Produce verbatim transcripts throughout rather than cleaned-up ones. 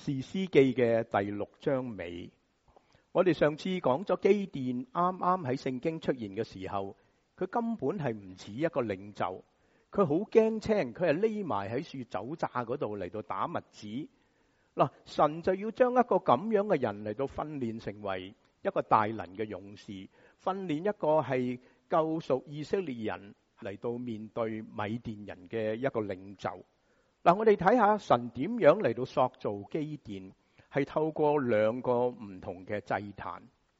士師記嘅第六章尾，我哋上次講咗基甸啱啱喺聖經出現嘅時候，佢根本係唔似一個領袖，佢好驚青，佢係匿埋喺樹酒榨嗰度嚟到打麥子。嗱，神就要將一個咁樣嘅人嚟到訓練成為一個大能嘅勇士，訓練一個係救贖以色列人嚟到面對米甸人嘅一個領袖。嗱，我哋睇下神點樣嚟到塑造基甸，係透過兩個唔同嘅祭壇。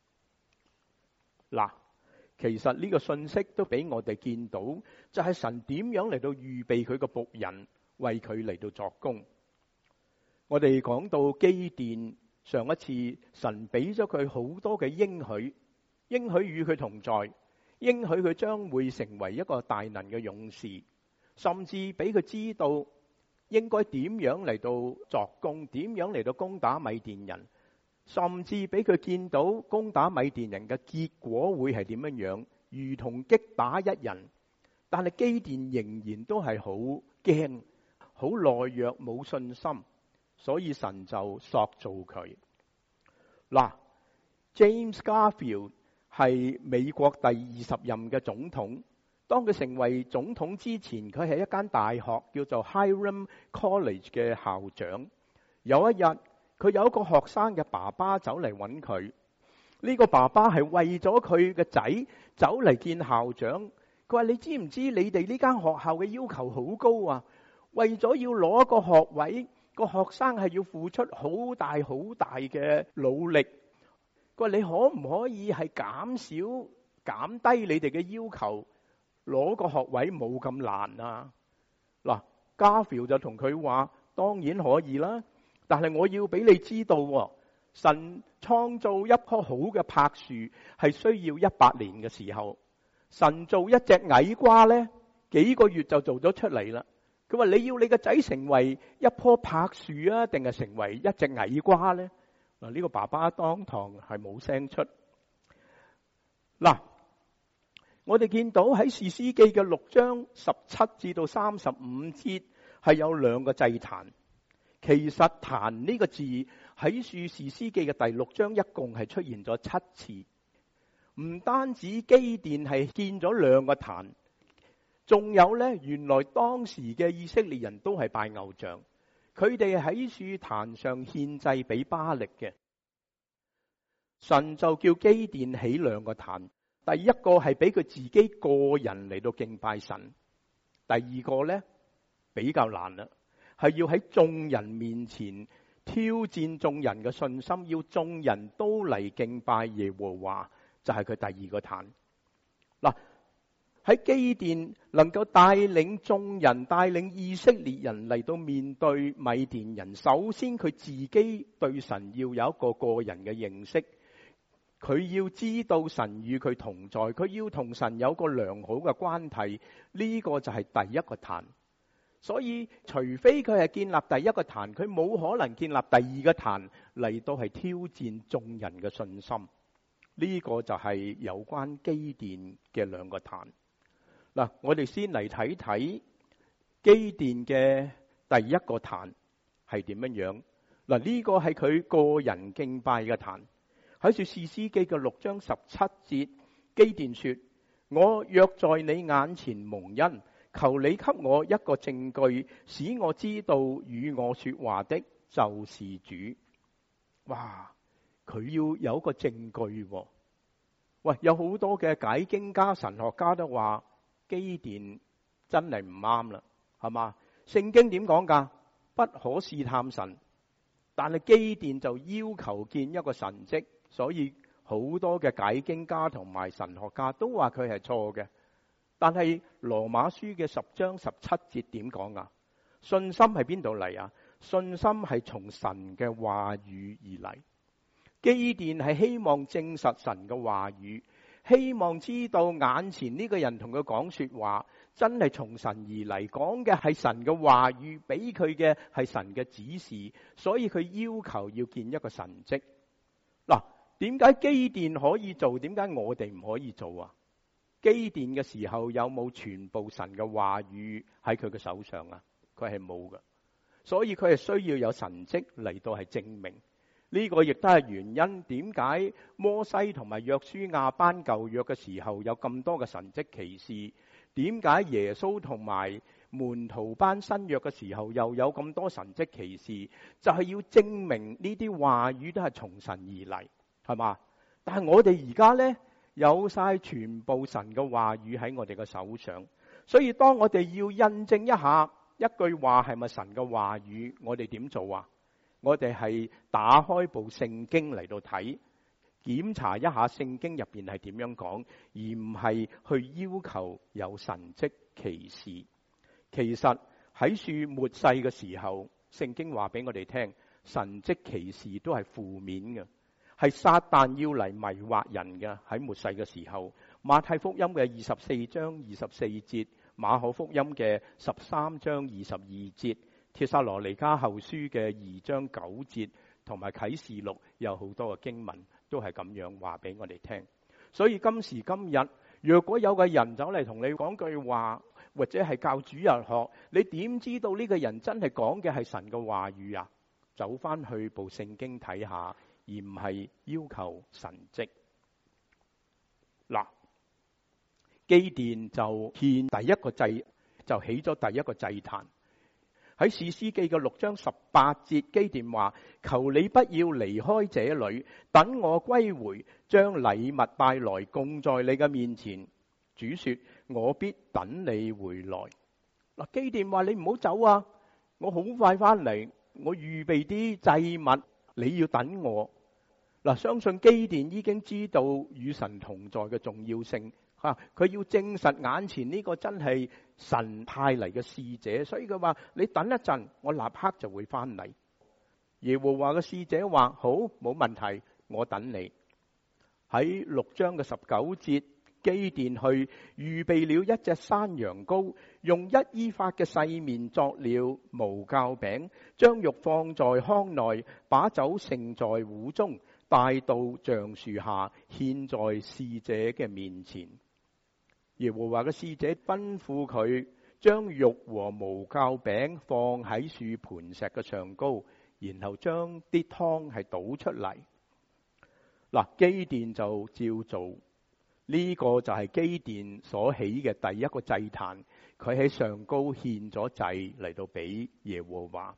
嗱，其實呢個信息都俾我哋見到，就係神點樣嚟到預備佢個僕人為佢嚟到作工。我哋講到基甸，上一次神俾咗佢好多嘅應許，應許與佢同在，應許佢將會成為一個大能嘅勇士，甚至俾佢知道應該點樣嚟到作工，點樣嚟到攻打米甸人，甚至俾佢見到攻打米甸人嘅結果會係點樣樣，如同擊打一人。但係基甸仍然都係好驚，好懦弱，冇信心，所以神就塑造佢。嗱，James Garfield 係美國第二十任嘅總統。當佢成為總統之前，佢係一間大學叫做 Hiram College 嘅校長。有一日，佢有一個學生嘅爸爸走嚟揾佢。呢個爸爸係為咗佢嘅仔走嚟見校長。佢話：你知唔知你哋呢間學校嘅要求好高啊？為咗要攞一個學位，個學生係要付出好大好大嘅努力。佢話：你可唔可以係減少減低你哋嘅要求？攞個學位冇咁難啊！嗱，Garfield就同佢話：當然可以啦，但係我要俾你知道，神創造一棵好嘅柏樹係需要一百年嘅時候，神做一隻矮瓜呢，幾個月就做咗出嚟啦。佢話：你要你個仔成為一棵柏樹啊，定係成為一隻矮瓜呢？嗱，呢個爸爸當堂係冇聲出。嗱，我哋見到喺士師記嘅六章十七至到三十五節係有兩個祭壇。其實壇呢個字喺士師記嘅第六章一共係出現咗七次。唔單止基甸係建咗兩個壇，仲有呢，原來當時嘅以色列人都係拜偶像，佢哋喺樹壇上獻祭俾巴力嘅。神就叫基甸起兩個壇。第一個係俾佢自己個人嚟到敬拜神，第二個呢，比較難啦，係要喺眾人面前挑戰眾人嘅信心，要眾人都嚟敬拜耶和華，就係佢第二個壇。嗱，喺基甸能夠帶領眾人、帶領以色列人嚟到面對米甸人，首先佢自己對神要有一個個人嘅認識。佢要知道神與佢同在，佢要同神有個良好嘅關係，呢個就係第一個壇。所以除非佢係建立第一個壇，佢冇可能建立第二個壇嚟到係挑戰眾人嘅信心。呢個就係有關基甸嘅兩個壇。嗱，我哋先嚟睇睇基甸嘅第一個壇係點樣樣。嗱，呢個係佢個人敬拜嘅壇。喺《士師記》嘅六章十七節，基甸說：我若在你眼前蒙恩，求你給我一個證據，使我知道與我說話的就是主。哇！佢要有一個證據喎。喂，有好多嘅解經家、神學家都話基甸真係唔啱啦，係嘛？聖經點講㗎？不可試探神，但係基甸就要求見一個神蹟。所以好多嘅解經家同埋神學家都話佢係錯嘅。但係羅馬書嘅十章十七節點講啊？信心係邊度嚟啊？信心係從神嘅話語而嚟。基甸係希望證實神嘅話語，希望知道眼前呢個人同佢講說話真係從神而嚟，講嘅係神嘅話語，俾佢嘅係神嘅指示，所以佢要求要見一個神蹟。嗱，點解基甸可以做？點解我哋唔可以做啊？基甸嘅時候有冇全部神嘅話語喺佢嘅手上啊？佢係冇㗎。 所以佢係需要有神蹟嚟到係證明。呢個亦都係原因，點解摩西同埋約書亞頒舊約嘅時候有咁多嘅神蹟奇事？點解耶穌同埋門徒頒新約嘅時候又有咁多神蹟奇事？就係要證明呢啲話語都係從神而嚟，係嘛？但係我哋而家呢，有晒全部神嘅話語喺我哋嘅手上，所以當我哋要印證一下一句話係咪神嘅話語，我哋點做啊？我哋係打開部聖經嚟到睇，檢查一下聖經入邊係點樣講，而唔係去要求有神蹟奇事。其實喺樹末世嘅時候，聖經話俾我哋聽，神蹟奇事都係負面嘅，係撒旦要嚟迷惑人嘅。喺末世嘅時候，馬太福音嘅二十四章二十四節，馬可福音嘅十三章二十二節，帖撒羅尼迦後書嘅二章九節，同埋啟示錄有好多嘅經文都係咁樣話俾我哋聽。所以今時今日，若果有個人走嚟同你講句話，或者係教主日學，你點知道呢個人真係講嘅係神嘅話語啊？走翻去部聖經睇下，而唔係要求神蹟。嗱，基甸就獻第一個祭，就起咗第一個祭壇。喺士師記嘅六章十八節，基甸話：求你不要離開這裏，等我歸回，將禮物帶來供在你嘅面前。主說：我必等你回來。嗱，基甸話：你唔好走啊，我好快翻嚟，我預備啲祭物，你要等我。嗱，相信基甸已經知道與神同在嘅重要性。啊！佢要證實眼前呢個真係神派嚟嘅使者，所以佢話：你等一陣，我立刻就會翻嚟。耶和華嘅使者話：好，冇問題，我等你。喺六章嘅十九節，基甸去預備了一隻山羊羔，用一伊法嘅細麵作了無酵餅，將肉放在筐內，把酒盛在壺中，帶到橡樹下，獻在使者嘅面前。耶和華嘅使者吩咐佢將肉和無酵餅放喺樹磐石嘅上高，然後將啲湯係倒出嚟。嗱，基甸就照做，呢、這個就係基甸所起嘅第一個祭壇。佢喺上高獻咗祭嚟到俾耶和華，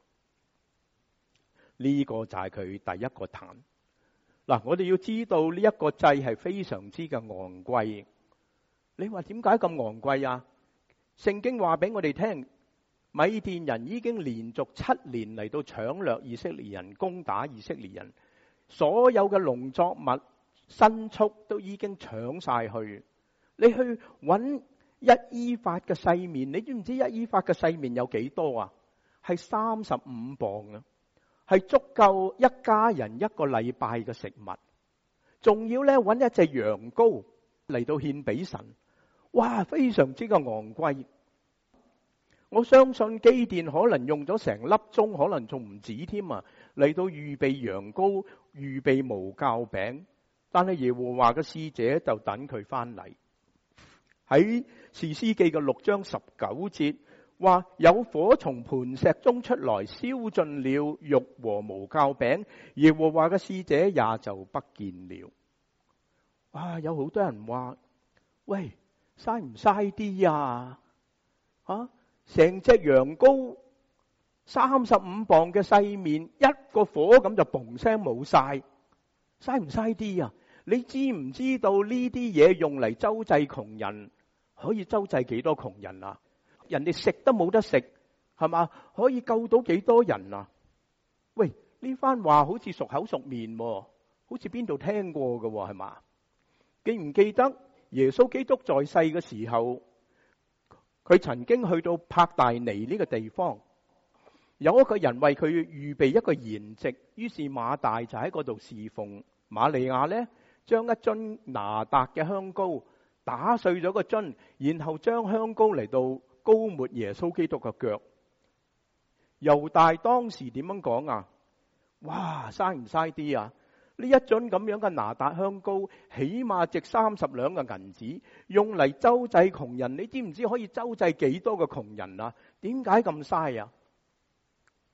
呢、這個就係佢第一個壇。嗱，我哋要知道呢一個祭係非常之嘅昂貴。你話點解咁昂貴啊？聖經話俾我哋聽，米甸人已經連續七年嚟到搶掠以色列人，攻打以色列人，所有嘅農作物、牲畜都已經搶晒去。你去揾一伊法嘅細麵，你知唔知一伊法嘅細麵有幾多啊？係三十五磅啊，係足夠一家人一個禮拜嘅食物。仲要咧揾一隻羊羔嚟到獻俾神。哇，非常之嘅昂貴。我相信基甸可能用咗成粒鐘，可能仲唔止添啊，嚟到預備羊羔、預備無酵餅。但係耶和華嘅使者就等佢翻嚟。喺士師記嘅六章十九節話：有火從磐石中出來，燒盡了肉和無酵餅，耶和華嘅使者也就不見了。哇！有好多人話：喂，嘥唔嘥啲啊？啊，成隻羊羔三十五磅嘅細麵，一個火咁就嘣聲冇晒，嘥唔嘥啲啊？你知唔知道呢啲嘢用嚟周濟窮人，可以周濟幾多窮人啊？人哋食都冇得食，係嘛？可以救到幾多人啊？喂，呢番話好似熟口熟面，好似邊度聽過㗎，係嘛？記唔記得耶穌基督在世嘅時候，佢曾經去到伯大尼呢個地方，有一個人為佢預備一個筵席，於是馬大就喺嗰度侍奉。瑪利亞呢，將一樽拿達嘅香膏打碎咗個樽，然後將香膏嚟到膏抹耶穌基督嘅腳。猶大當時點樣講啊？哇，嘥唔嘥啲啊？呢一樽咁樣嘅拿達香膏，起碼值三十兩嘅銀紙，用嚟周濟窮人。你知唔知可以周濟幾多個窮人啊？點解咁嘥啊？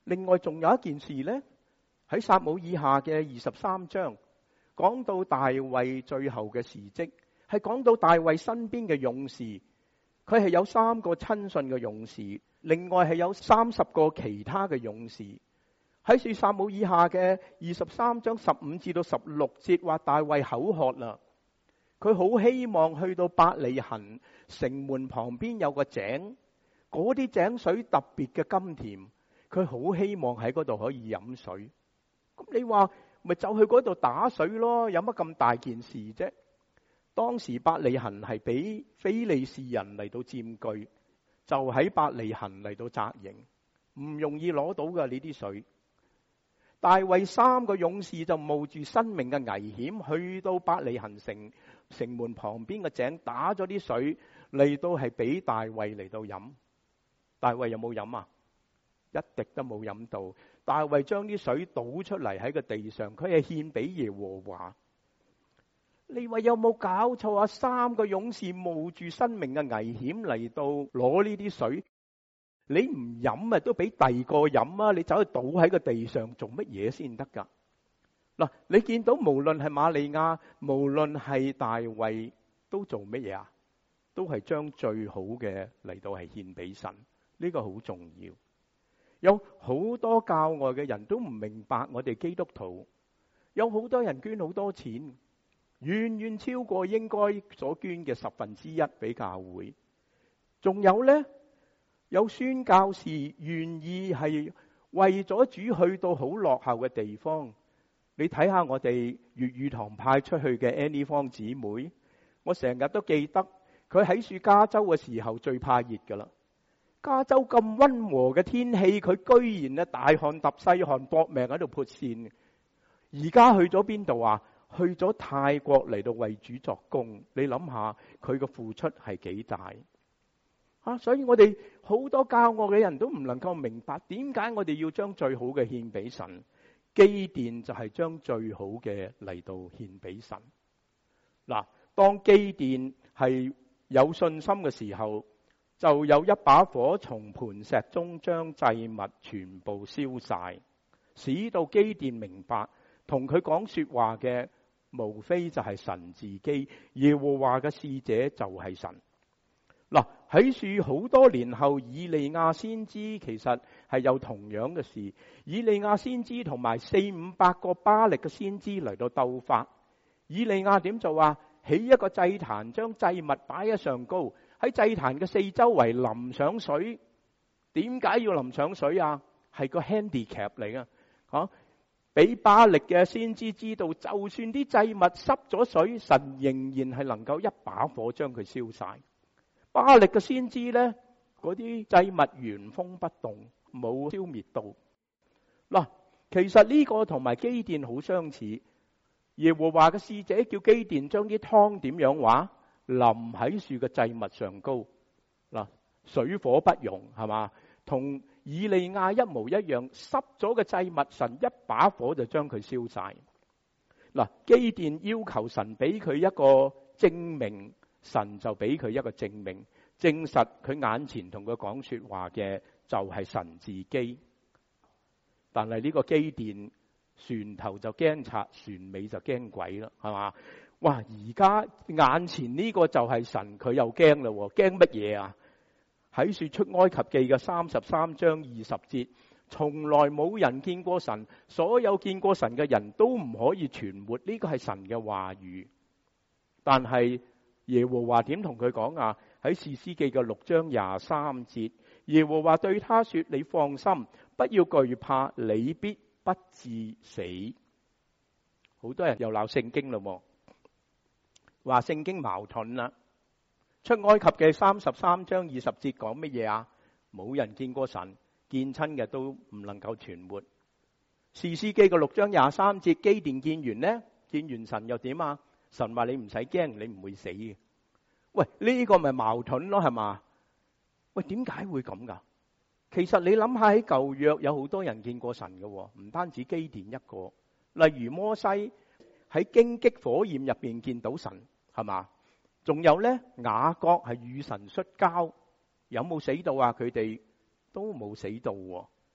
另外仲有一件事呢，喺撒母耳下嘅二十三章，講到大衛最後嘅事蹟，係講到大衛身邊嘅勇士，佢係有三個親信嘅勇士，另外係有三十個其他嘅勇士。喺書撒母耳下嘅二十三章十五至到十六節話，大衛口渴啦，佢好希望去到伯利恆城門旁邊有個井，嗰啲井水特別嘅甘甜，佢好希望喺嗰度可以飲水。咁你話咪就去嗰度打水咯，有乜咁大件事啫？當時伯利恆係俾非利士人嚟到佔據，就喺伯利恆嚟到紮營，唔容易攞到嘅呢啲水。大衛三個勇士就冒住生命嘅危險，去到伯利恆城城門旁邊嘅井打咗啲水嚟到係俾大衛嚟到飲。大衛有冇飲啊？一滴都冇飲到。大衛將啲水倒出嚟喺個地上，佢係獻俾耶和華。你話有冇搞錯啊？三個勇士冒住生命嘅危險嚟到攞呢啲水，你唔飲啊都俾第二個飲啊！你走去倒喺個地上做乜嘢先得噶？嗱，你見到無論係瑪利亞，無論係大衛，都做乜嘢啊？都係將最好嘅嚟到係獻俾神，呢個好重要。有好多教外嘅人都唔明白我哋基督徒，有好多人捐好多錢，遠遠超過應該所捐嘅十分之一俾教會。仲有呢，有宣教士願意係為咗主去到好落後嘅地方。你睇下我哋粵語堂派出去嘅 Annie 方姊妹，我成日都記得佢喺樹加州嘅時候最怕熱噶啦。加州咁溫和嘅天氣，佢居然咧大汗揼細汗，搏命喺度潑線。而家去咗邊度啊？去咗泰國嚟到為主作工。你諗下佢嘅付出係幾大啊？所以我哋好多教我嘅人都唔能夠明白，點解我哋要將最好嘅獻俾神。基甸就係將最好嘅嚟到獻俾神。嗱，當基甸係有信心嘅時候，就有一把火從磐石中將祭物全部燒晒，使到基甸明白同佢講說話嘅無非就係神自己，耶和華嘅使者就係神。嗱，喺樹好多年後，以利亞先知其實係有同樣嘅事。以利亞先知同埋四五百個巴力嘅先知嚟到鬥法。以利亞點做啊？起一個祭壇，將祭物擺喺上高，喺祭壇嘅四周圍淋上水。點解要淋上水啊？係個 handicap 嚟噶，吓，俾巴力嘅先知知道，就算啲祭物濕咗水，神仍然係能夠一把火將佢燒晒。巴力嘅先知呢，嗰啲祭物原封不動，冇消滅到。嗱，其實呢個同埋基甸好相似。耶和華嘅使者叫基甸將啲湯點樣話？淋喺樹嘅祭物上高。嗱，水火不容係嘛？同以利亞一模一樣，濕咗嘅祭物，神一把火就將佢燒晒。嗱，基甸要求神俾佢一個證明。神就俾佢一個證明，證實佢眼前同佢講說話嘅就係神自己。但係呢個基甸船頭就驚賊，船尾就驚鬼啦，係嘛？哇！而家眼前呢個就係神，佢又驚啦，驚乜嘢啊？喺說出埃及記嘅三十三章二十節，從來冇人見過神，所有見過神嘅人都唔可以存活。呢個係神嘅話語，但係。耶和華點同佢講啊？喺士師記嘅六章廿三節，耶和華對他說：你放心，不要懼怕，你必不致死。好多人又鬧聖經咯，話聖經矛盾啦。出埃及嘅三十三章二十節講乜嘢啊？冇人見過神，見親嘅都唔能夠存活。士師記嘅六章廿三節，基甸見完呢？見完神又點啊？神話你唔使驚，你唔會死嘅。喂，呢個咪矛盾咯，係嘛？喂，點解會咁噶？其實你諗下喺舊約有好多人見過神嘅，唔單止基甸一個。例如摩西喺荊棘火焰入邊見到神，係嘛？仲有呢，雅各係與神摔跤，有冇死到啊？佢哋都冇死到。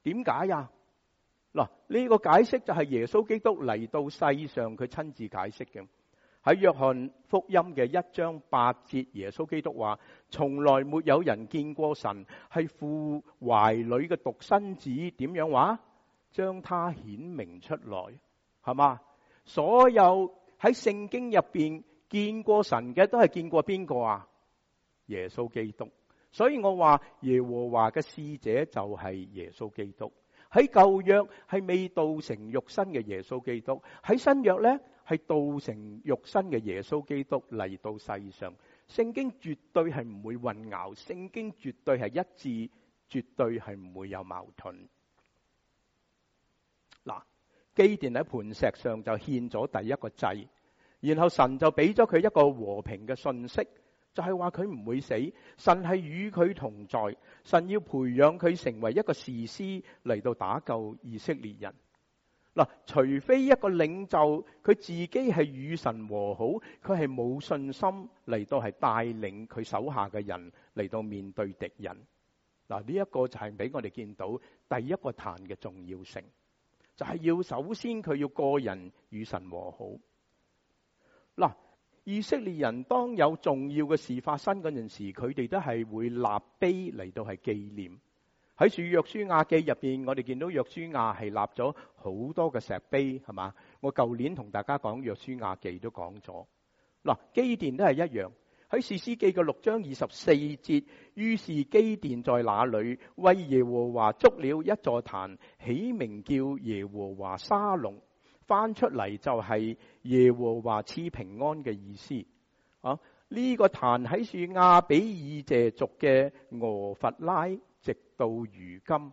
點解呀？嗱，呢個解釋就係耶穌基督嚟到世上佢親自解釋嘅。喺約翰福音嘅一章八節，耶穌基督話：從來沒有人見過神，係父懷裏嘅獨生子，點樣話？將他顯明出來，係嘛？所有喺聖經入邊見過神嘅，都係見過邊個啊？耶穌基督。所以我話耶和華嘅使者就係耶穌基督。喺舊約係未道成肉身嘅耶穌基督，喺新約呢係道成肉身嘅耶穌基督嚟到世上。聖經絕對係唔會混淆，聖經絕對係一致，絕對係唔會有矛盾。嗱，基甸喺磐石上就獻咗第一個祭，然後神就俾咗佢一個和平嘅信息，就係話佢唔會死，神係與佢同在，神要培養佢成為一個士師嚟到打救以色列人。嗱，除非一個領袖佢自己係與神和好，佢係冇信心嚟到係帶領佢手下嘅人嚟到面對敵人。嗱，呢一個就係俾我哋見到第一個壇嘅重要性，就係要首先佢要個人與神和好。嗱，以色列人當有重要嘅事發生嗰陣時，佢哋都係會立碑嚟到係紀念。喺《約書亞記》入邊，我哋見到約書亞係立咗好多嘅石碑，係嘛？我舊年同大家講《約書亞記》都講咗。嗱，基甸都係一樣。喺《士師記》嘅六章二十四節，於是基甸在那裏為耶和華築了一座壇，起名叫耶和華沙龍。翻出嚟就係耶和華賜平安嘅意思。啊，呢、這個壇喺樹亞比以謝族嘅俄弗拉，直到如今。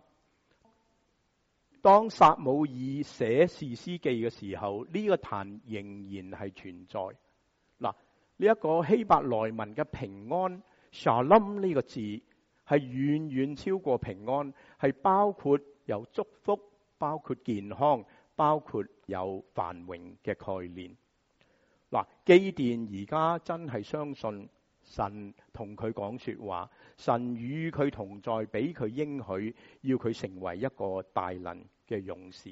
當撒母耳寫士師記嘅時候，呢、這個壇仍然係存在。嗱，呢一個希伯來文嘅平安 Shalom 呢個字係遠遠超過平安，係包括有祝福，包括健康，包括有繁榮嘅概念。嗱，基甸而家真係相信神同佢講說話，神與佢同在，俾佢應許要佢成為一個大能嘅勇士。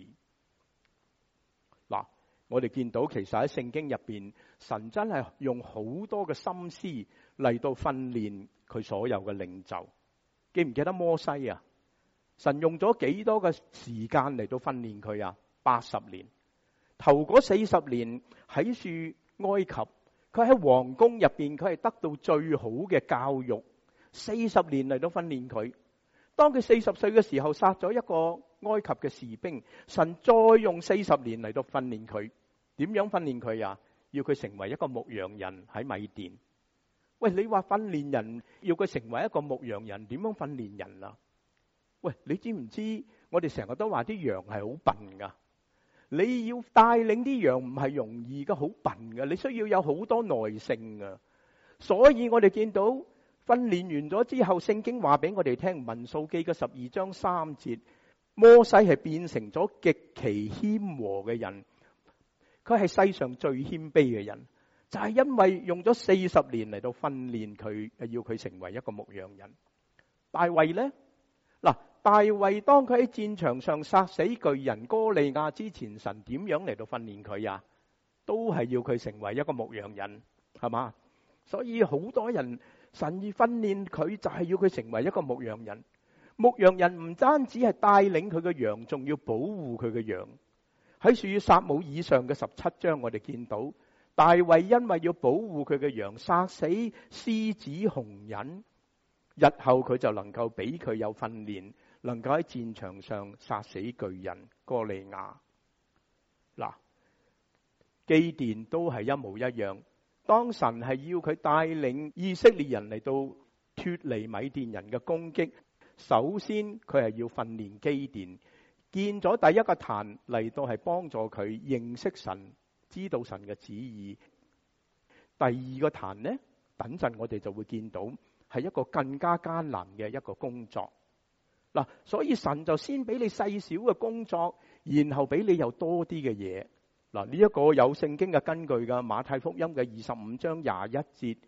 嗱，我哋見到其實喺聖經入邊，神真係用好多嘅心思嚟到訓練佢所有嘅領袖。記唔記得摩西啊？神用咗幾多嘅時間嚟到訓練佢啊？八十年。頭嗰四十年喺樹埃及，佢喺皇宮入邊，佢係得到最好嘅教育。四十年嚟到訓練佢。當佢四十歲嘅時候，殺咗一個埃及嘅士兵，神再用四十年嚟到訓練佢。點樣訓練佢啊？要佢成為一個牧羊人喺米甸。喂，你話訓練人要佢成為一個牧羊人，點樣訓練人啊？喂，你知唔知我哋成日都話啲羊係好笨噶？你要帶領啲羊唔係容易嘅，好笨嘅，你需要有好多耐性噶。所以我哋見到訓練完咗之後，聖經話俾我哋聽，民數記嘅十二章三節，摩西係變成咗極其謙和嘅人，佢係世上最謙卑嘅人，就係因為用咗四十年嚟到訓練佢，要佢成為一個牧羊人。大衛呢？嗱，大衛當佢喺戰場上殺死巨人哥利亞之前，神點樣嚟到訓練佢啊？都係要佢成為一個牧羊人，係嘛？所以好多人神要訓練佢，就係要佢成為一個牧羊人。牧羊人唔單止係帶領佢嘅羊，仲要保護佢嘅羊。喺屬於撒母耳上嘅十七章，我哋見到大衛因為要保護佢嘅羊，殺死獅子雄人。日後佢就能夠俾佢有訓練，能夠喺戰場上殺死巨人哥利亞。嗱，基甸都係一模一樣。當神係要佢帶領以色列人嚟到脫離米甸人嘅攻擊，首先佢係要訓練基甸，建咗第一個壇嚟到係幫助佢認識神，知道神嘅旨意。第二個壇呢，等陣我哋就會見到。係一個更加艱難嘅一個工作嗱，所以神就先俾你細小嘅工作，然後俾你有多啲嘅嘢嗱。呢一個有聖經嘅根據噶，馬太福音嘅二十五章廿一節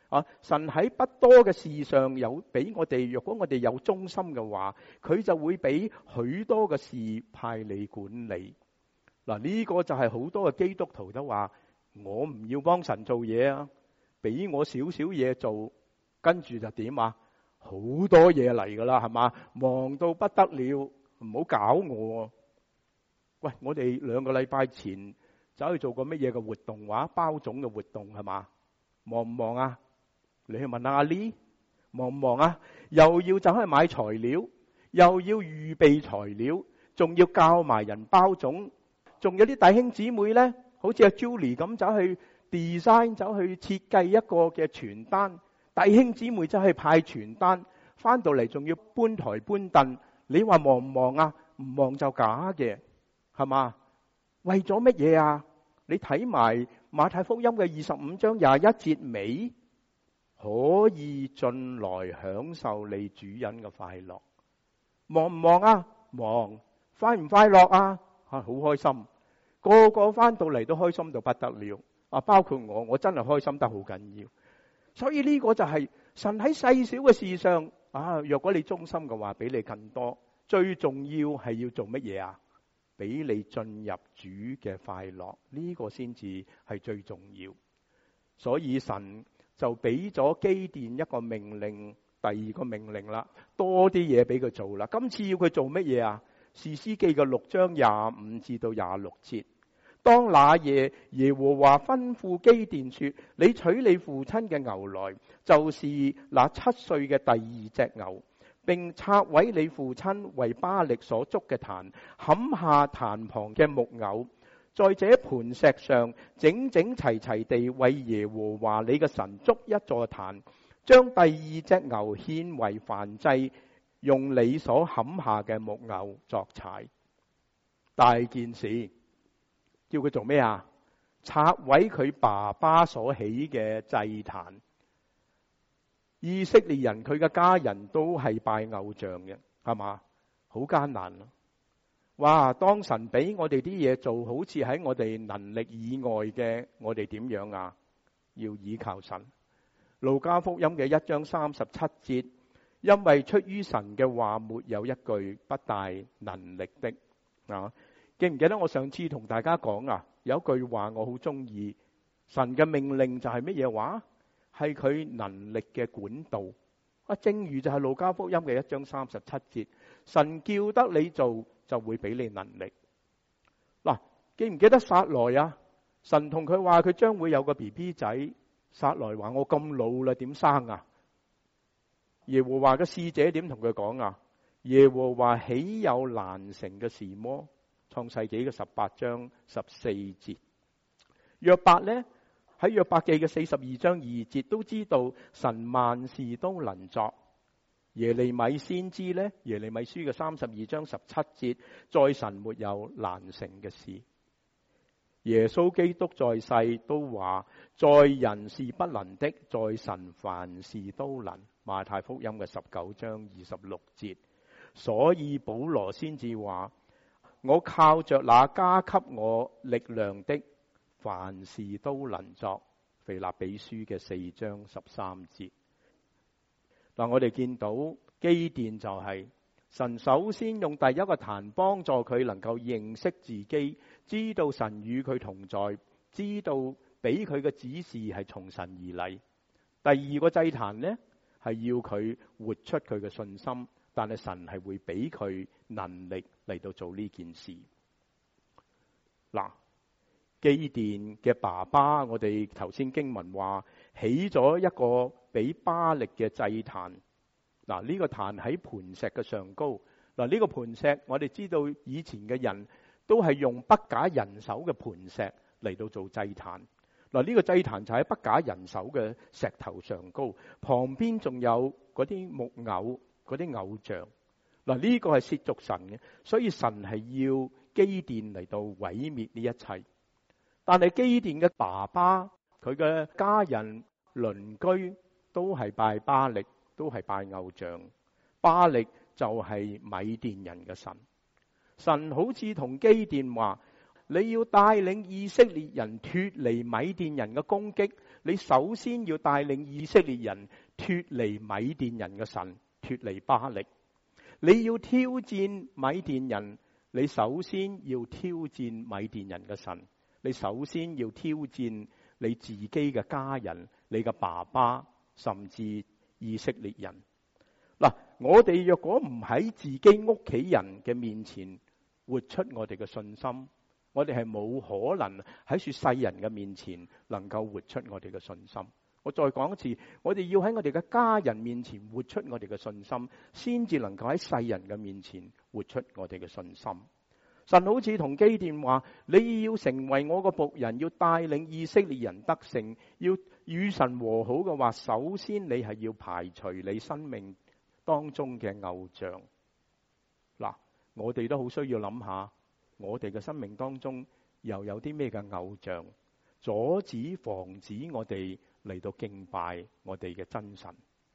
啊，神喺不多嘅事上有俾我哋，若果我哋有忠心嘅話，佢就會俾許多嘅事派你管理。嗱，呢個就係好多嘅基督徒都話，我唔要幫神做嘢啊，俾我少少嘢做，跟住就點啊？好多嘢嚟噶啦，係嘛？忙到不得了，唔好搞我。喂，我哋兩個禮拜前走去做過乜嘢嘅活動？話包粽嘅活動係嘛？忙唔忙啊？你去問下阿 Lee， 忙唔忙啊？又要走去買材料，又要預備材料，仲要教埋人包粽，仲有啲弟兄姊妹咧，好似阿 Julie 咁走去 design， 走去設計一個嘅傳單。弟兄姊妹走去派傳單，翻到嚟仲要搬台搬凳。你話忙唔忙啊？唔忙就假嘅，係嘛？為咗乜嘢啊？你睇埋馬太福音嘅二十五章廿一節尾，可以進來享受你主人嘅快樂。忙唔忙啊？忙。快唔快樂啊？啊，好開心。個個翻到嚟都開心到不得了。啊，包括我，我真係開心得好緊要。所以呢個就係神喺細小嘅事上啊，若果你忠心嘅話，俾你更多。最重要係要做乜嘢啊？俾你進入主嘅快樂，呢個先至係最重要。所以神就俾咗基甸一個命令，第二個命令啦，多啲嘢俾佢做啦。今次要佢做乜嘢啊？士師記嘅六章廿五至到廿六節。當那夜，耶和華吩咐基甸說：你取你父親嘅牛來，就是那七歲嘅第二隻牛，並拆毀你父親為巴力所築嘅壇，砍下壇旁嘅木偶，在這磐石上整整齊齊地為耶和華你嘅神築一座壇，將第二隻牛獻為燔祭，用你所砍下嘅木偶作柴。大件事。叫佢做咩啊？拆毀佢爸爸所起嘅祭壇。以色列人佢嘅家人都係拜偶像嘅，係嘛？好艱難咯。哇！當神俾我哋啲嘢做，好似喺我哋能力以外嘅，我哋點樣啊？要依靠神。路加福音嘅一章三十七節，因為出於神嘅話，沒有一句不帶能力的啊。記唔記得我上次同大家講啊？有一句話我好中意，神嘅命令就係乜嘢話？係佢能力嘅管道啊！正如就係路加福音嘅一章三十七節，神叫得你做，就會俾你能力。嗱，記唔記得撒萊啊？神同佢話佢將會有個 B B 仔，撒萊話我咁老啦，點生啊？耶和華嘅使者點同佢講啊？耶和華豈有難成嘅事麼？創世紀嘅十八章十四節。約伯呢，喺約伯記嘅四十二章二節都知道神萬事都能作。耶利米先知呢，耶利米書嘅三十二章十七節，在神沒有難成嘅事。耶穌基督在世都話，在人是不能的，在神凡事都能。馬太福音嘅十九章二十六節。所以保羅先至話，我靠着那加給我力量的，凡事都能作。腓立比書嘅四章十三節。嗱，我哋見到基甸就係、是、神首先用第一個壇幫助佢能夠認識自己，知道神與佢同在，知道俾佢嘅指示係從神而嚟。第二個祭壇呢，係要佢活出佢嘅信心。但係神係會俾佢能力嚟到做呢件事。嗱，基甸嘅爸爸，我哋頭先經文話起咗一個俾巴力嘅祭壇。嗱，呢個壇喺磐石嘅上高。嗱，呢個磐石我哋知道以前嘅人都係用不假人手嘅磐石嚟到做祭壇。嗱，呢個祭壇就喺不假人手嘅石頭上高，旁邊仲有嗰啲木偶。嗰啲偶像。嗱，呢個係褻瀆神嘅，所以神係要基甸嚟到毀滅呢一切。但係基甸嘅爸爸、佢嘅家人、鄰居都係拜巴力，都係拜偶像。巴力就係米甸人嘅神。神好似同基甸話：你要帶領以色列人脫離米甸人嘅攻擊， 你首先要帶領以色列人脫離米甸人嘅神，脫離巴力。你要挑戰米甸人，你首先要挑戰米甸人嘅神，你首先要挑戰你自己嘅家人，你嘅爸爸，甚至以色列人。嗱，我哋若果唔喺自己屋企人嘅面前活出我哋嘅信心，我哋係冇可能喺說世人嘅面前能夠活出我哋嘅信心。我再講一次，我哋要喺我哋嘅家人面前活出我哋嘅信心，先至能夠喺世人嘅面前活出我哋嘅信心。神好似同基甸話：你要成為我個僕人，要帶領以色列人得勝，要與神和好嘅話，首先你係要排除你生命當中嘅偶像。嗱，我哋都好需要諗下，我哋嘅生命當中又有啲咩嘅偶像，阻止防止我哋嚟到敬拜我哋嘅真神。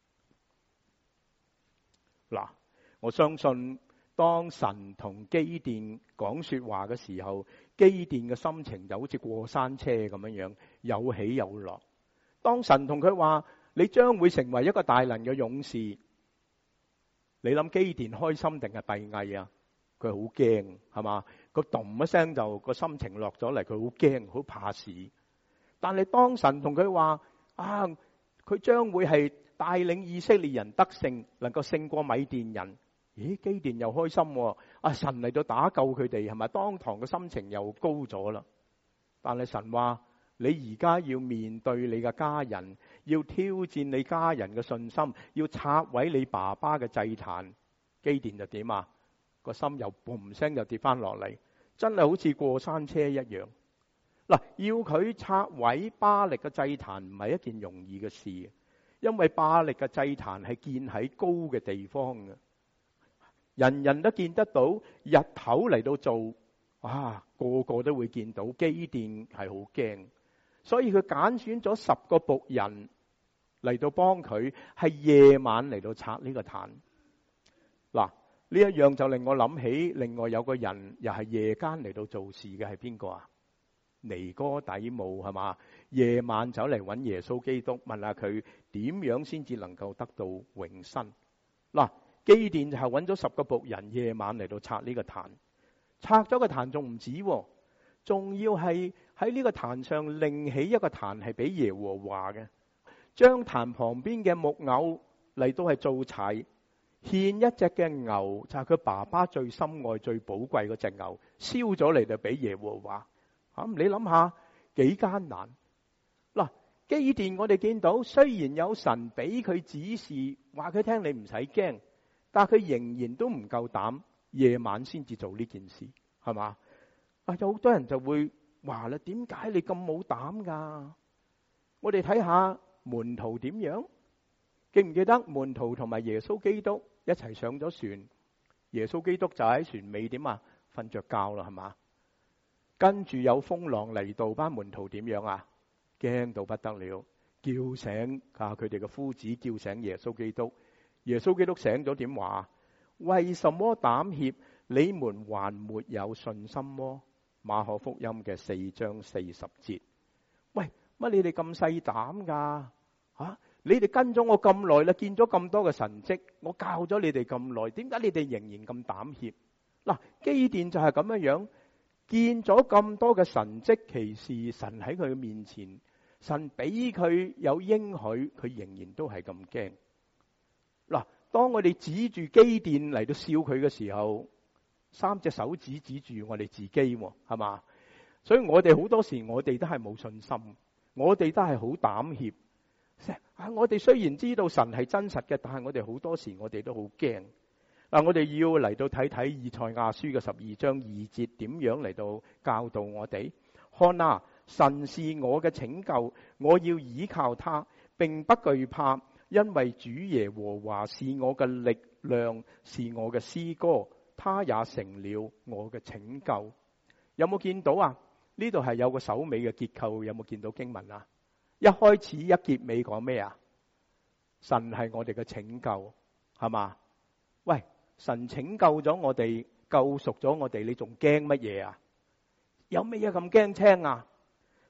嗱，我相信當神同基甸講說話嘅時候，基甸嘅心情就好似過山車咁樣樣，有起有落。當神同佢話你將會成為一個大能嘅勇士，你諗基甸開心定係閉翳啊？佢好驚，係嘛？個咚一聲就個心情落咗嚟，佢好驚，好怕事。但係當神同佢話啊，佢將會係帶領以色列人得勝，能夠勝過米甸人。咦，基甸又開心喎！啊，神嚟到打救佢哋，係咪？當堂嘅心情又高咗啦。但係神話你而家要面對你嘅家人，要挑戰你家人嘅信心，要拆毀你爸爸嘅祭壇。基甸就點啊？個心又嘣聲又跌翻落嚟，真係好似過山車一樣。嗱，要佢拆毀巴力嘅祭壇唔係一件容易嘅事，因為巴力嘅祭壇係建喺高嘅地方嘅。人人都見得到，日頭嚟到做，啊，個個都會見到。基甸係好驚，所以佢揀選咗十個僕人嚟到幫佢，係夜晚嚟到拆呢個壇。嗱，呢一樣就令我諗起，另外有個人又係夜間嚟到做事嘅，係邊個啊？尼哥底母，係嘛？夜晚走嚟揾耶穌基督，問下佢點樣先至能夠得到永生。嗱，基甸就係揾咗十個僕人，夜晚嚟到拆呢個壇。拆咗個壇仲唔止，仲要係喺呢個壇上另起一個壇，係俾耶和華嘅。將壇旁邊嘅木偶嚟到係做柴，獻一隻嘅牛，就係佢爸爸最心愛最寶貴嗰隻牛，燒咗嚟就俾耶和華。咁你諗下幾艱難。嗱，基甸我哋見到，雖然有神俾佢指示，話佢聽你唔使驚，但係佢仍然都唔夠膽，夜晚先至做呢件事，係嘛？啊，有好多人就會話啦，點解你咁冇膽噶？我哋睇下門徒點樣，記唔記得門徒同埋耶穌基督一齊上咗船？耶穌基督就喺船尾點啊？瞓着覺啦，係嘛？跟住有風浪嚟到，班門徒點樣啊？驚到不得了，叫醒啊佢哋嘅夫子，叫醒耶穌基督。耶穌基督醒咗點話？為什麼膽怯？你們還沒有信心麼？馬可福音嘅四章四十節。喂，乜你哋咁細膽噶？吓，你哋跟咗我咁耐啦，見咗咁多嘅神蹟，我教咗你哋咁耐，點解你哋仍然咁膽怯？嗱，基甸就係咁樣樣。見咗咁多嘅神蹟奇事，神喺佢面前，神俾佢有應許，佢仍然都係咁驚。嗱，當我哋指住基甸嚟到笑佢嘅時候，三隻手指指住我哋自己，係嘛？所以我哋好多時我哋都係冇信心，我哋都係好膽怯。啊，我哋雖然知道神係真實嘅，但係我哋好多時我哋都好驚。嗱，我哋要嚟到睇睇以賽亞書嘅十二章二節點樣嚟到教導我哋。看啊，神是我嘅拯救，我要倚靠他，並不懼怕，因為主耶和華是我嘅力量，是我嘅詩歌，他也成了我嘅拯救。有冇見到啊？呢度係有個首尾嘅結構，有冇見到經文啊？一開始一結尾講咩啊？神係我哋嘅拯救，係嘛？喂！神拯救咗我哋，救贖咗我哋，你仲驚乜嘢啊？有乜嘢咁驚青啊？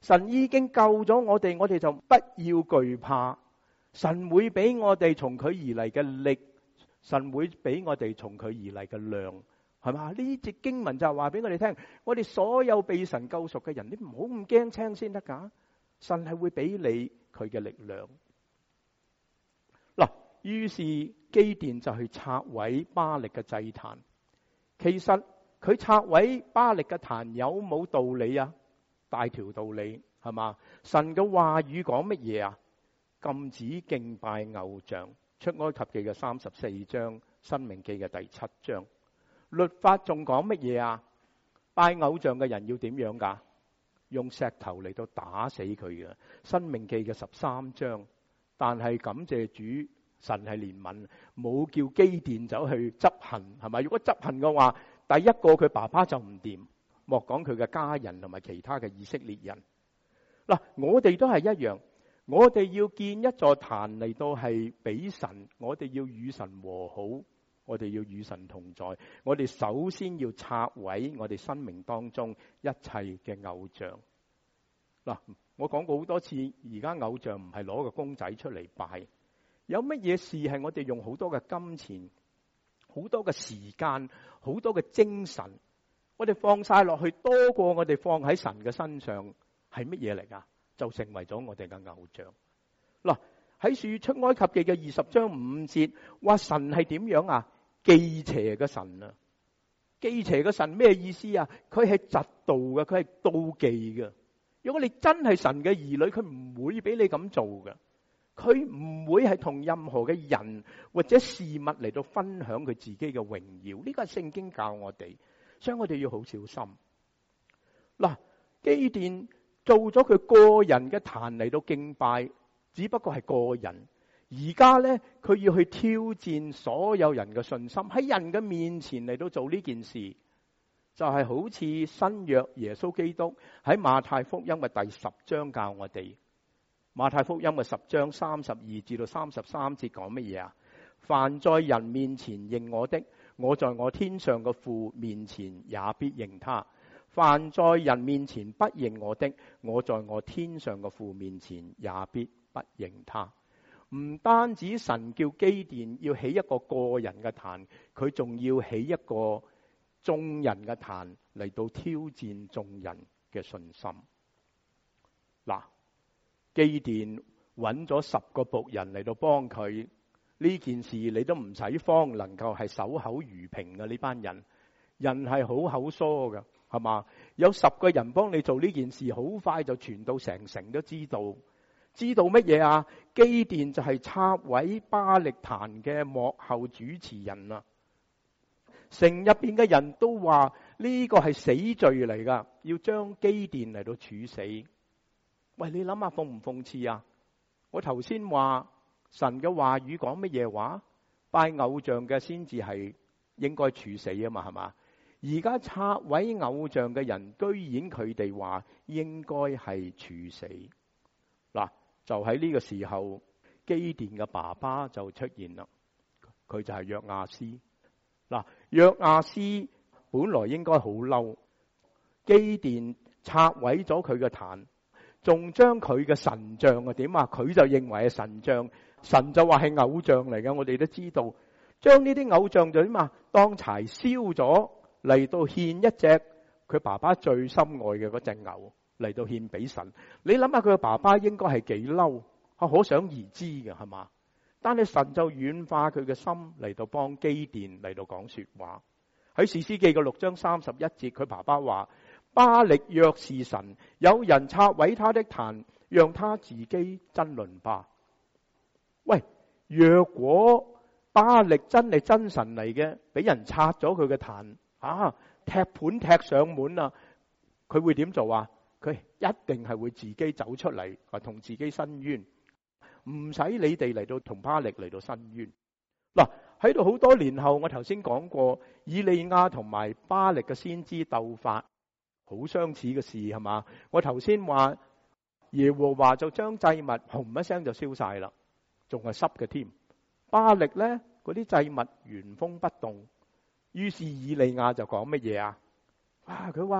神已經救咗我哋，我哋就不要懼怕。神會俾我哋從佢而嚟嘅力，神會俾我哋從佢而嚟嘅量，係嘛？呢節經文就係話俾我哋聽，我哋所有被神救贖嘅人，你唔好咁驚青先得噶。神係會俾你佢嘅力量。嗱，於是基甸就去拆毀巴力嘅祭壇。其實佢拆毀巴力嘅壇有冇道理啊？大條道理，係嘛？神嘅話語講乜嘢啊？禁止敬拜偶像，出埃及記嘅三十四章，申命記嘅第七章。律法仲講乜嘢啊？拜偶像嘅人要點樣噶？用石頭嚟到打死佢嘅，申命記嘅十三章。但係感謝主，神係憐憫，冇叫基甸走去執行，係咪？如果執行嘅話，第一個佢爸爸就唔掂，莫講佢嘅家人同埋其他嘅以色列人。嗱，我哋都係一樣。我哋要建一座壇嚟到係俾神，我哋要與神和好，我哋要與神同在。我哋首先要拆毀我哋生命當中一切嘅偶像。嗱，我講過好多次，而家偶像唔係攞個公仔出嚟拜。有乜嘢事係我哋用好多嘅金錢、好多嘅時間、好多嘅精神，我哋放晒落去，多過我哋放喺神嘅身上，係乜嘢嚟噶？就成為咗我哋嘅偶像。嗱，喺書出埃及記嘅二十章五節，話神係點樣啊？忌邪嘅神啊！忌邪嘅神咩意思啊？佢係嫉妒嘅，佢係妒忌嘅。如果你真係神嘅兒女，佢唔會俾你咁做嘅。佢唔會係同任何嘅人或者事物嚟到分享佢自己嘅榮耀。呢個係聖經教我哋，所以我哋要好小心。嗱，基甸做咗佢個人嘅壇嚟到敬拜，只不過係個人。而家咧，佢要去挑戰所有人嘅信心，喺人嘅面前嚟到做呢件事，就係好似新約耶穌基督喺馬太福音嘅第十章教我哋。馬太福音嘅十章三十二至到三十三節講乜嘢啊？凡在人面前認我的，我在我天上嘅父面前也必認他。凡在人面前不認我的，我在我天上嘅父面前也必不認他。唔單止神叫基甸要起一個個人嘅壇，佢仲要起一個眾人嘅壇嚟到挑戰眾人嘅信心。嗱，基甸揾咗十個僕人嚟到幫佢呢件事，你都唔使慌，能夠係守口如瓶嘅呢班人，人係好口疏嘅。係嘛？有十個人幫你做呢件事，好快就傳到成城都知道。知道乜嘢啊？基甸就係拆毀巴力壇嘅幕後主持人啊！城入邊嘅人都話呢個係死罪嚟噶，要將基甸嚟到處死。喂，你諗下諷唔諷刺啊？我頭先話神嘅話語講乜嘢話？拜偶像嘅先至係應該處死啊嘛，係嘛？而家拆毀偶像嘅人，居然佢哋話應該係處死。嗱，就喺呢個時候，基甸嘅爸爸就出現啦。佢就係約亞斯。嗱，約亞斯本來應該好嬲，基甸拆毀咗佢嘅壇，仲將佢嘅神像啊點啊？佢就認為係神像，神就話係偶像嚟嘅。我哋都知道，將呢啲偶像就點啊？當柴燒咗。嚟到獻一隻佢爸爸最心愛嘅嗰隻牛嚟到獻俾神，你諗下佢嘅爸爸應該係幾嬲，可想而知嘅，係嘛？但係神就軟化佢嘅心嚟到幫基甸嚟到講說話。喺士師記嘅六章三十一節，佢爸爸話：巴力若是神，有人拆毀他的壇，讓他自己爭論吧。喂，若果巴力真係真神嚟嘅，俾人拆咗佢嘅壇。啊！踢盤踢上門啊！佢會點做啊？佢一定係會自己走出嚟，啊，同自己申冤，唔使你哋嚟到同巴力嚟到申冤。嗱，喺度好多年後，我頭先講過，以利亞同埋巴力嘅先知鬥法，好相似嘅事係嘛？我頭先話耶和華就將祭物轟一聲就燒晒啦，仲係濕嘅添。巴力咧，嗰啲祭物原封不動。於是以利亞就講乜嘢啊？哇！佢話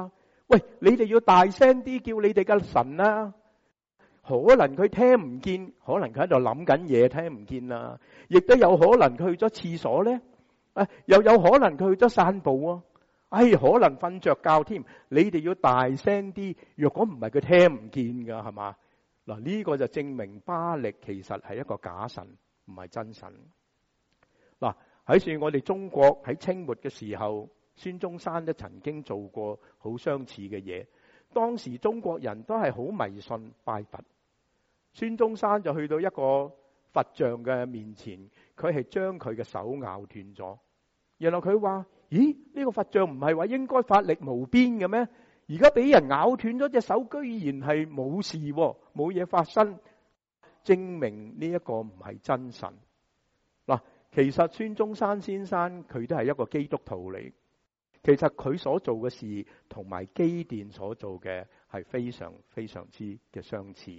喂，你哋要大聲啲叫你哋嘅神啊！可能佢聽唔見，可能佢喺度諗緊嘢，聽唔見啦。亦都有可能佢去咗廁所咧，啊，又有可能佢去咗散步啊。哎，可能瞓着覺添。你哋要大聲啲，若果唔係佢聽唔見噶，係嘛？嗱，呢個就證明巴力其實係一個假神，唔係真神。嗱，喺算我哋中國喺清末嘅時候，孫中山都曾經做過好相似嘅嘢。當時中國人都係好迷信拜佛。孫中山就去到一個佛像嘅面前，佢係將佢嘅手咬斷咗。然後佢話：咦，呢個佛像唔係話應該法力無邊嘅咩？而家俾人咬斷咗隻手，居然係冇事，冇嘢發生，證明呢一個唔係真神。嗱，其實孫中山先生佢都係一個基督徒嚟。其實佢所做嘅事同埋基甸所做嘅係非常非常之嘅相似。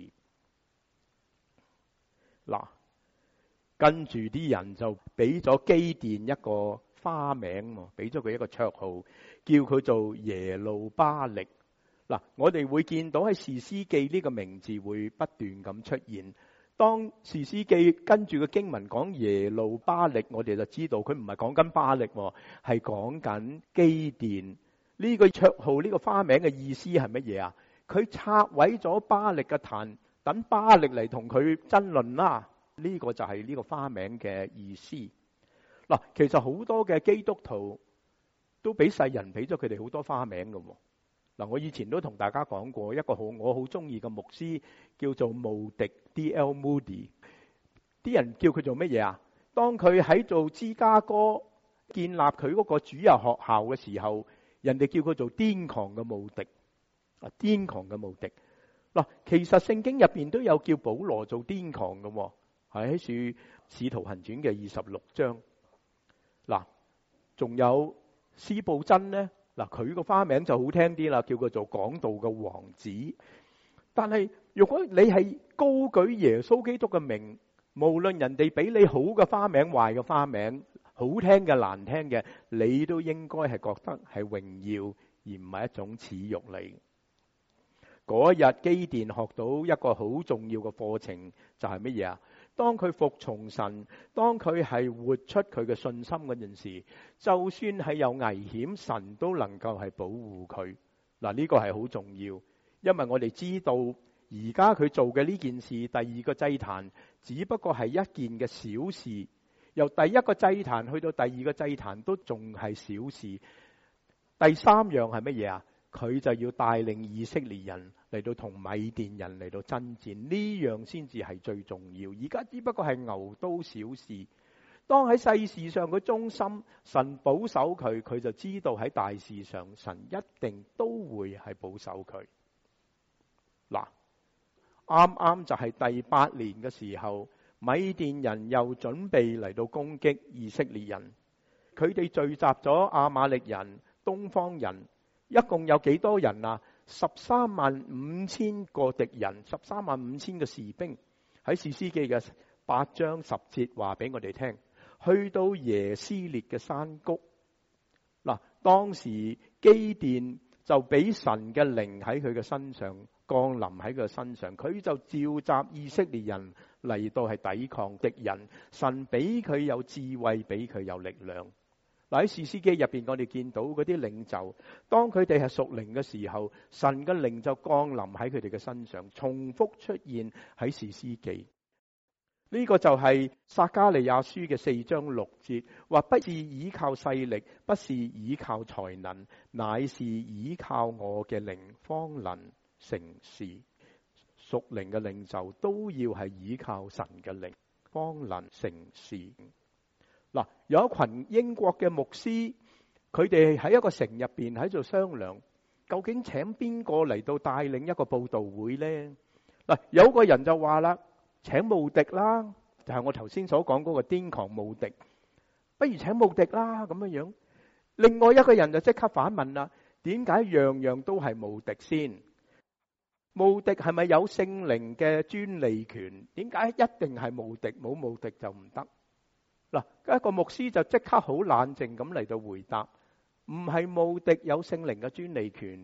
嗱，跟住啲人就俾咗基甸一個花名，俾咗佢一個綽號，叫佢做耶路巴力。嗱，我哋會見到喺士師記呢個名字會不斷咁出現。當士師記跟住個經文講耶路巴力，我哋就知道佢唔係講緊巴力，係講緊基甸。呢個綽號，呢個花名嘅意思係乜嘢啊？佢拆毀咗巴力嘅壇，等巴力嚟同佢爭論啦。呢個就係呢個花名嘅意思。嗱，其實好多嘅基督徒都俾世人俾咗佢哋好多花名㗎。嗱，我以前都同大家講過一個好我好中意嘅牧師，叫做慕迪 D L Moody。啲人叫佢做乜嘢啊？當佢喺做芝加哥建立佢嗰個主日學校嘅時候，人哋叫佢做癲狂嘅慕迪啊，癲狂嘅慕迪。嗱，其實聖經入邊都有叫保羅做癲狂嘅，係喺《使徒行傳》嘅二十六章。嗱，仲有司布真咧。嗱，佢個花名就好聽啲啦，叫佢做講道嘅王子。但係如果你係高舉耶穌基督嘅名，無論人哋俾你好嘅花名、壞嘅花名、好聽嘅、難聽嘅，你都應該係覺得係榮耀，而唔係一種恥辱嚟。嗰日基甸學到一個好重要嘅課程，就係乜嘢啊？當佢服從神，當佢係活出佢嘅信心嗰陣時，就算係有危險，神都能夠係保護佢。嗱，呢個係好重要，因為我哋知道而家佢做嘅呢件事，第二個祭壇只不過係一件嘅小事，由第一個祭壇去到第二個祭壇都仲係小事。第三樣係乜嘢啊？佢就要帶領以色列人嚟到同米甸人嚟到爭戰，呢樣先至係最重要。而家只不過係牛刀小事。當喺世事上佢忠心，神保守佢，佢就知道喺大事上神一定都會係保守佢。嗱，啱啱就係第八年嘅時候，米甸人又準備嚟到攻擊以色列人，佢哋聚集咗亞瑪力人、東方人。一共有幾多人啊？十三萬五千個敵人，十三萬五千個士兵。喺士師記嘅八章十節話俾我哋聽，去到耶斯列嘅山谷。嗱，當時基甸就俾神嘅靈喺佢嘅身上降臨喺佢身上，佢就召集以色列人嚟到係抵抗敵人。神俾佢有智慧，俾佢有力量。嗱，喺士師記入邊，我哋見到嗰啲領袖，當佢哋係屬靈嘅時候，神嘅靈就降臨喺佢哋嘅身上，重複出現喺士師記。呢、這個就係撒迦利亞書嘅四章六節，話不是倚靠勢力，不是倚靠才能，乃是倚靠我嘅靈，方能成事。屬靈嘅領袖都要係倚靠神嘅靈，方能成事。嗱，有一群英國嘅牧師，佢哋喺一個城入邊喺度商量，究竟請邊個嚟到帶領一個佈道會呢？嗱，有個人就話啦，請慕迪啦，就係我頭先所講嗰個癲狂慕迪，不如請慕迪啦咁樣樣。另外一個人就即刻反問啦，點解樣樣都係慕迪先？慕迪係咪有聖靈嘅專利權？點解一定係慕迪，冇慕迪就唔得？嗱，一個牧師就即刻好冷靜咁嚟到回答，唔係慕迪有聖靈嘅專利權，而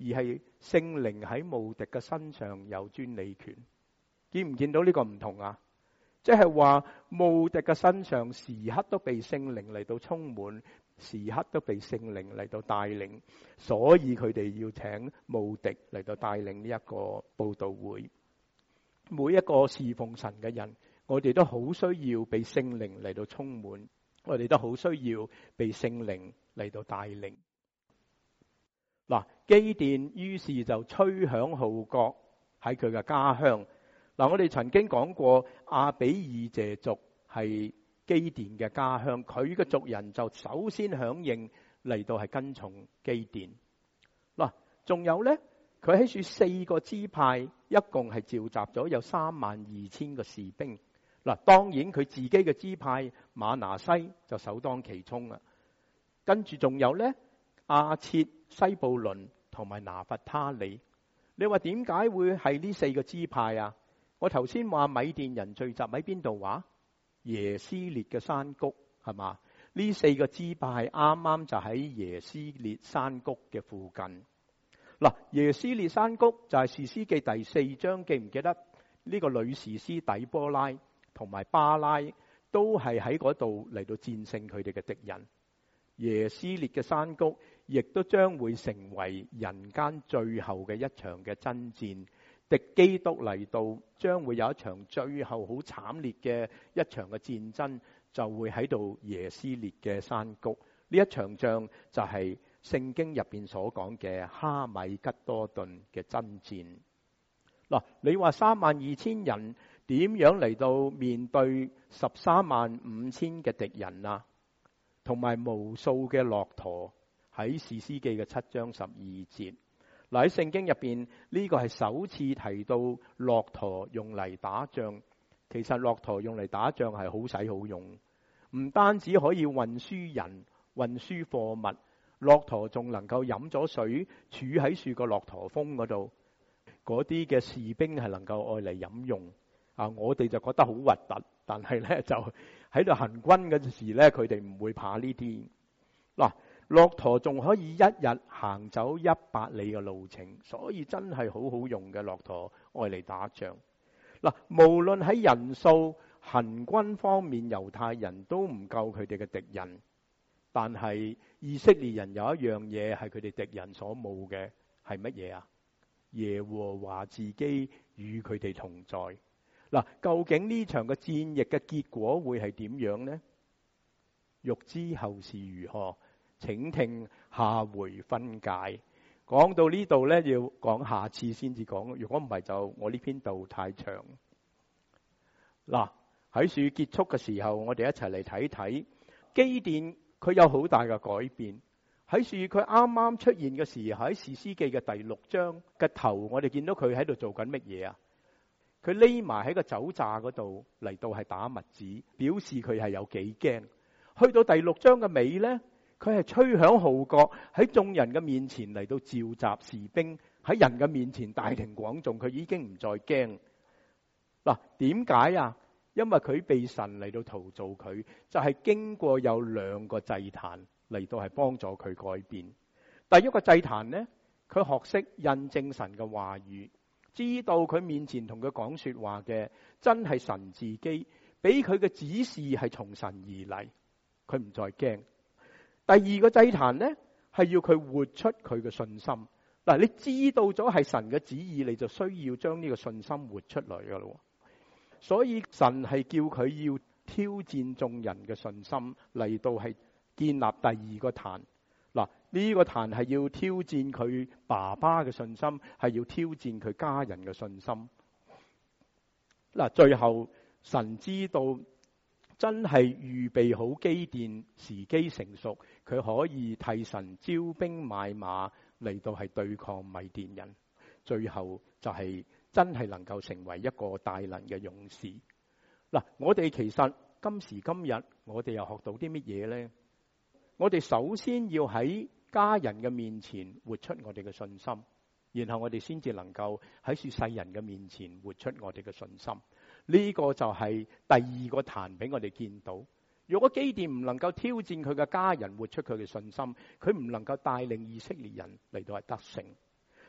而係聖靈喺無敵嘅身上有專利權。見唔見到呢個唔同啊？即係話無敵嘅身上時刻都被聖靈嚟到充滿，時刻都被聖靈嚟到帶領，所以佢哋要請無敵嚟到帶領呢一個佈道會。每一個侍奉神嘅人，我哋都好需要被聖靈嚟到充滿，我哋都好需要被聖靈嚟到帶領。嗱，基甸於是就吹響號角喺佢嘅家鄉。嗱，我哋曾經講過亞比以謝族係基甸嘅家鄉，佢嘅族人就首先響應嚟到係跟從基甸。嗱，仲有呢，佢喺處四個支派，一共係召集咗有三萬二千個士兵。嗱，當然佢自己嘅支派馬拿西就首當其衝啦。跟住仲有呢，亞設、西布倫同埋拿弗他利。你話點解會係呢四個支派啊？我頭先話米甸人聚集喺邊度話？耶斯列嘅山谷係嘛？呢四個支派啱啱就喺耶斯列山谷嘅附近。嗱，耶斯列山谷就係士師記第四章，記唔記得呢個女士師底波拉同埋巴拉都係喺嗰度嚟到戰勝佢哋嘅敵人。耶斯列嘅山谷亦都將會成為人間最後嘅一場嘅爭戰。敵基督嚟到，將會有一場最後好慘烈嘅一場嘅戰爭，就會喺度耶斯列嘅山谷。呢一場仗就係聖經入邊所講嘅哈米吉多頓嘅爭戰。嗱，你話三萬二千人點樣嚟到面對十三萬五千嘅敵人啊？同埋無數嘅駱駝，喺士師記嘅七章十二節。嗱，喺聖經入邊呢個係首次提到駱駝用嚟打仗。其實駱駝用嚟打仗係好使好用，唔單止可以運輸人、運輸貨物，駱駝仲能夠飲咗水儲喺樹個駱駝峰嗰度。嗰啲嘅士兵係能夠愛嚟飲用啊！我哋就覺得好核突，但係咧就喺度行軍嗰陣時咧，佢哋唔會怕呢啲。嗱，駱駝仲可以一日行走一百里嘅路程，所以真係好好用嘅駱駝愛嚟打仗。嗱，無論喺人數、行軍方面，猶太人都唔夠佢哋嘅敵人，但係以色列人有一樣嘢係佢哋敵人所冇嘅，係乜嘢啊？耶和華自己與佢哋同在。嗱，究竟呢場嘅戰役嘅結果會係點樣呢？欲知後事如何，請聽下回分解。講到呢度呢，要講下次先至講。如果唔係，就我呢篇道太長。嗱，喺樹結束嘅時候，我哋一齊嚟睇睇基甸，佢有好大嘅改變。喺樹佢啱啱出現嘅時候，喺士師記嘅第六章嘅頭，我哋見到佢喺度做緊乜嘢啊？佢匿埋喺個酒榨嗰度嚟到係打麥子，表示佢係有幾驚。去到第六章嘅尾呢，佢係吹響號角，喺眾人嘅面前嚟到召集士兵，喺人嘅面前大庭廣眾，佢已經唔再驚。嗱，點解啊？因為佢被神嚟到陶造佢，就係經過有兩個祭壇嚟到係幫助佢改變。第一個祭壇呢，佢學識印證神嘅話語，知道佢面前同佢講說話嘅真係神自己，俾佢嘅指示係從神而嚟，佢唔再驚。第二個祭壇呢，係要佢活出佢嘅信心。嗱，你知道咗係神嘅旨意，你就需要將呢個信心活出嚟噶咯。所以神係叫佢要挑戰眾人嘅信心，嚟到係建立第二個壇。嗱，呢個壇係要挑戰佢爸爸嘅信心，係要挑戰佢家人嘅信心。嗱，最後神知道真係預備好基甸，時機成熟，佢可以替神招兵買馬嚟到係對抗米甸人。最後就係真係能夠成為一個大能嘅勇士。嗱，我哋其實今時今日，我哋又學到啲乜嘢呢？我哋首先要喺家人嘅面前活出我哋嘅信心，然後我哋先至能夠喺世人嘅面前活出我哋嘅信心。呢個就係第二個壇俾我哋見到。如果基甸唔能夠挑戰佢嘅家人活出佢嘅信心，佢唔能夠帶領以色列人嚟到係得勝。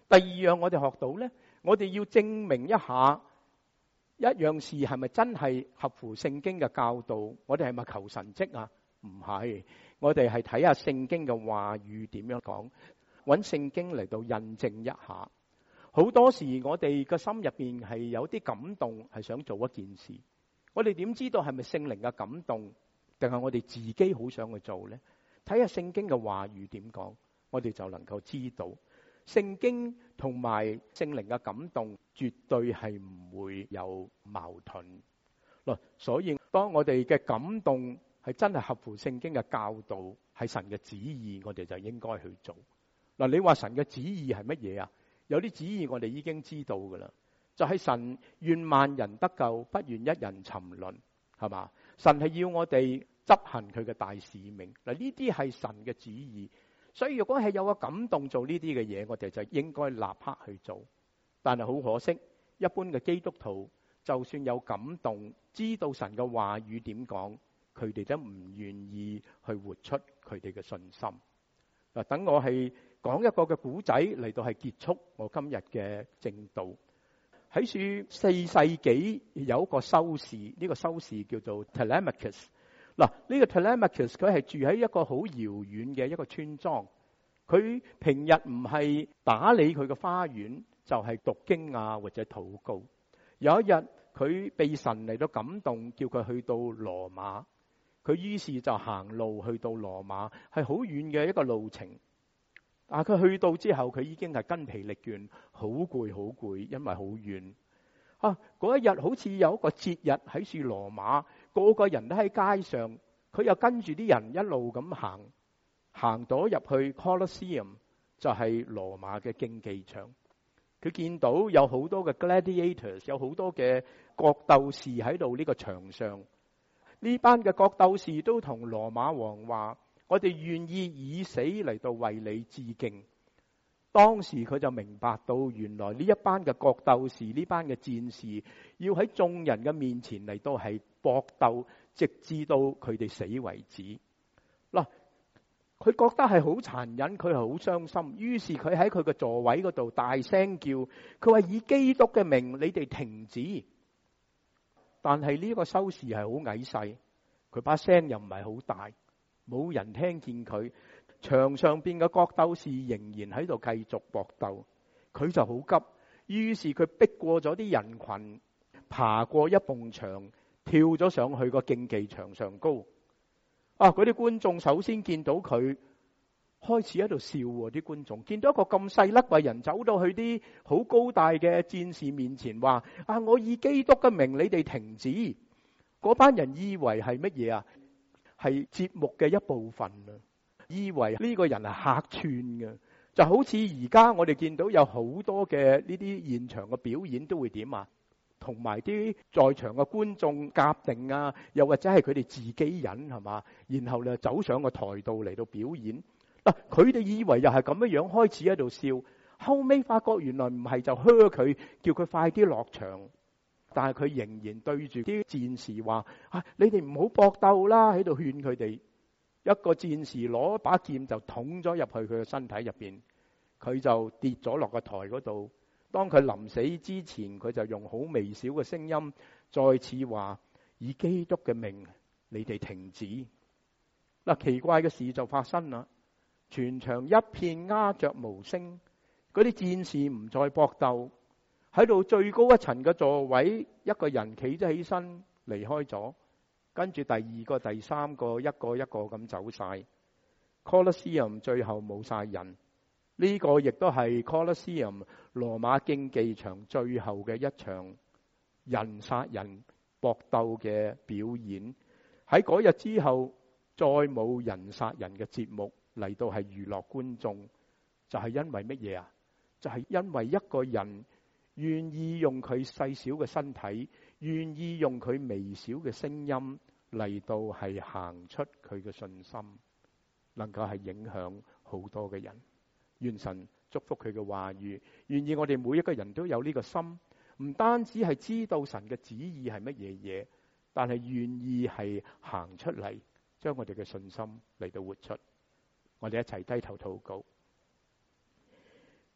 第二樣我哋學到咧，我哋要證明一下一樣事係咪真係合乎聖經嘅教導。我哋係咪求神蹟啊？唔係，我哋係睇下聖經嘅話語點樣講，揾聖經嚟到印證一下。好多時我哋個心入邊係有啲感動，係想做一件事。我哋點知道係咪聖靈嘅感動，定係我哋自己好想去做呢？睇下聖經嘅話語點講，我哋就能夠知道聖經同埋聖靈嘅感動絕對係唔會有矛盾咯。所以當我哋嘅感動係真係合乎聖經嘅教導，係神嘅旨意，我哋就應該去做。嗱，你話神嘅旨意係乜嘢啊？有啲旨意我哋已經知道噶啦，就係神願萬人得救，不願一人沉淪，係嘛？神係要我哋執行佢嘅大使命。嗱，呢啲係神嘅旨意，所以如果係有個感動做呢啲嘅嘢，我哋就應該立刻去做。但係好可惜，一般嘅基督徒就算有感動，知道神嘅話語點講，佢哋都唔願意去活出佢哋嘅信心。嗱，等我係講一個嘅古仔嚟到係結束我今日嘅正道。喺書四世紀有一個修士，呢、這個修士叫做 Telemachus。嗱，呢個 Telemachus 佢係住喺一個好遙遠嘅一個村莊，佢平日唔係打理佢嘅花園，就係、是、讀經啊或者禱告。有一日佢被神嚟到感動，叫佢去到羅馬。佢於是就行路去到羅馬，係好遠嘅一個路程。但係佢去到之後，佢已經係筋疲力倦，好攰好攰，因為好遠。啊，嗰一日好似有一個節日喺處羅馬，個個人都喺街上，佢又跟住啲人一路咁行，行到入去 Colosseum， 就係羅馬嘅競技場。佢見到有好多嘅 gladiators， 有好多嘅角鬥士喺度呢個場上。呢班嘅角鬥士都同羅馬王話：我哋願意以死嚟到為你致敬。當時佢就明白到，原來呢一班嘅角鬥士，呢班嘅戰士，要喺眾人嘅面前嚟到係搏鬥，直至到佢哋死為止。嗱，佢覺得係好殘忍，佢係好傷心。於是佢喺佢嘅座位嗰度大聲叫，佢話：以基督嘅名，你哋停止。但係呢個修士係好矮細，佢把聲又唔係好大，冇人聽見佢。場上邊嘅角鬥士仍然喺度繼續搏鬥，佢就好急，於是佢逼過咗啲人群，爬過一埲牆，跳咗上去個競技場上高。啊！嗰啲觀眾首先見到佢，開始喺度笑喎。啲觀眾見到一個咁細粒嘅人走到去啲好高大嘅戰士面前，話：啊！我以基督嘅名，你哋停止。嗰班人以為係乜嘢啊？係節目嘅一部分啊！以為呢個人係客串嘅，就好似而家我哋見到有好多嘅呢啲現場嘅表演都會點啊？同埋啲在場嘅觀眾夾定啊，又或者係佢哋自己人係嘛？然後咧走上個台度嚟到表演。嗱，佢哋以為又係咁樣樣開始喺度笑，後尾發覺原來唔係，就噓佢，叫佢快啲落場。但係佢仍然對住啲戰士話：啊，你哋唔好搏鬥啦！喺度勸佢哋。一個戰士攞把劍就捅咗入去佢嘅身體入邊，佢就跌咗落個台嗰度。當佢臨死之前，佢就用好微小嘅聲音再次話：以基督嘅名，你哋停止。嗱，奇怪嘅事就發生啦，全場一片鴉雀無聲，嗰啲戰士唔再搏鬥，喺度最高一層嘅座位，一個人企咗起身離開咗。跟住第二個、第三個，一個一個咁走晒。Colosseum 最後冇晒人，呢個亦都係 Colosseum 羅馬競技場最後嘅一場人殺人搏鬥嘅表演。喺嗰日之後，再冇人殺人嘅節目嚟到係娛樂觀眾，就係因為乜嘢啊？就係因為一個人願意用佢細小嘅身體，願意用佢微小嘅聲音嚟到係行出佢嘅信心，能夠係影響好多嘅人。願神祝福佢嘅話語，願意我哋每一個人都有呢個心，唔單止係知道神嘅旨意係乜嘢嘢，但係願意係行出嚟，將我哋嘅信心嚟到活出。我哋一齊低頭禱告。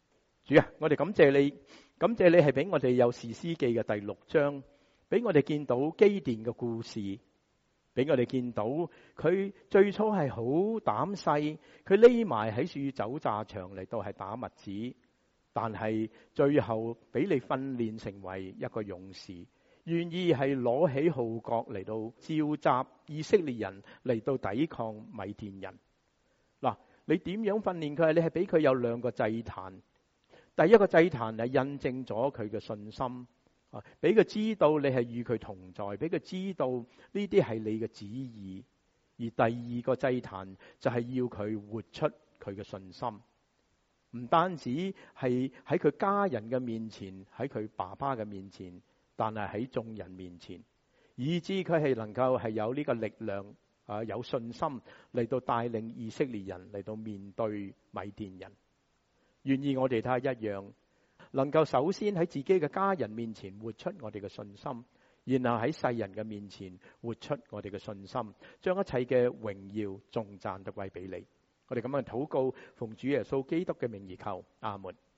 主啊，我哋感謝你，感謝你係俾我哋有士師記嘅第六章，俾我哋見到基甸嘅故事，俾我哋見到佢最初係好膽細，佢匿埋喺樹酒榨場嚟到係打麥子，但係最後俾你訓練成為一個勇士，願意係攞起號角嚟到召集以色列人嚟到抵抗米甸人。嗱，你點樣訓練佢？你係俾佢有兩個祭壇。第一個祭壇係印證咗佢嘅信心，啊，俾佢知道你係與佢同在，俾佢知道呢啲係你嘅旨意。而第二個祭壇就係要佢活出佢嘅信心，唔單止係喺佢家人嘅面前，喺佢爸爸嘅面前，但係喺眾人面前，以致佢係能夠係有呢個力量，啊，有信心嚟到帶領以色列人嚟到面對米甸人。願意我哋睇下一樣，能夠首先喺自己嘅家人面前活出我哋嘅信心，然後喺世人嘅面前活出我哋嘅信心，將一切嘅榮耀頌讚都歸俾你。我哋咁樣禱告，奉主耶穌基督嘅名而求，阿門。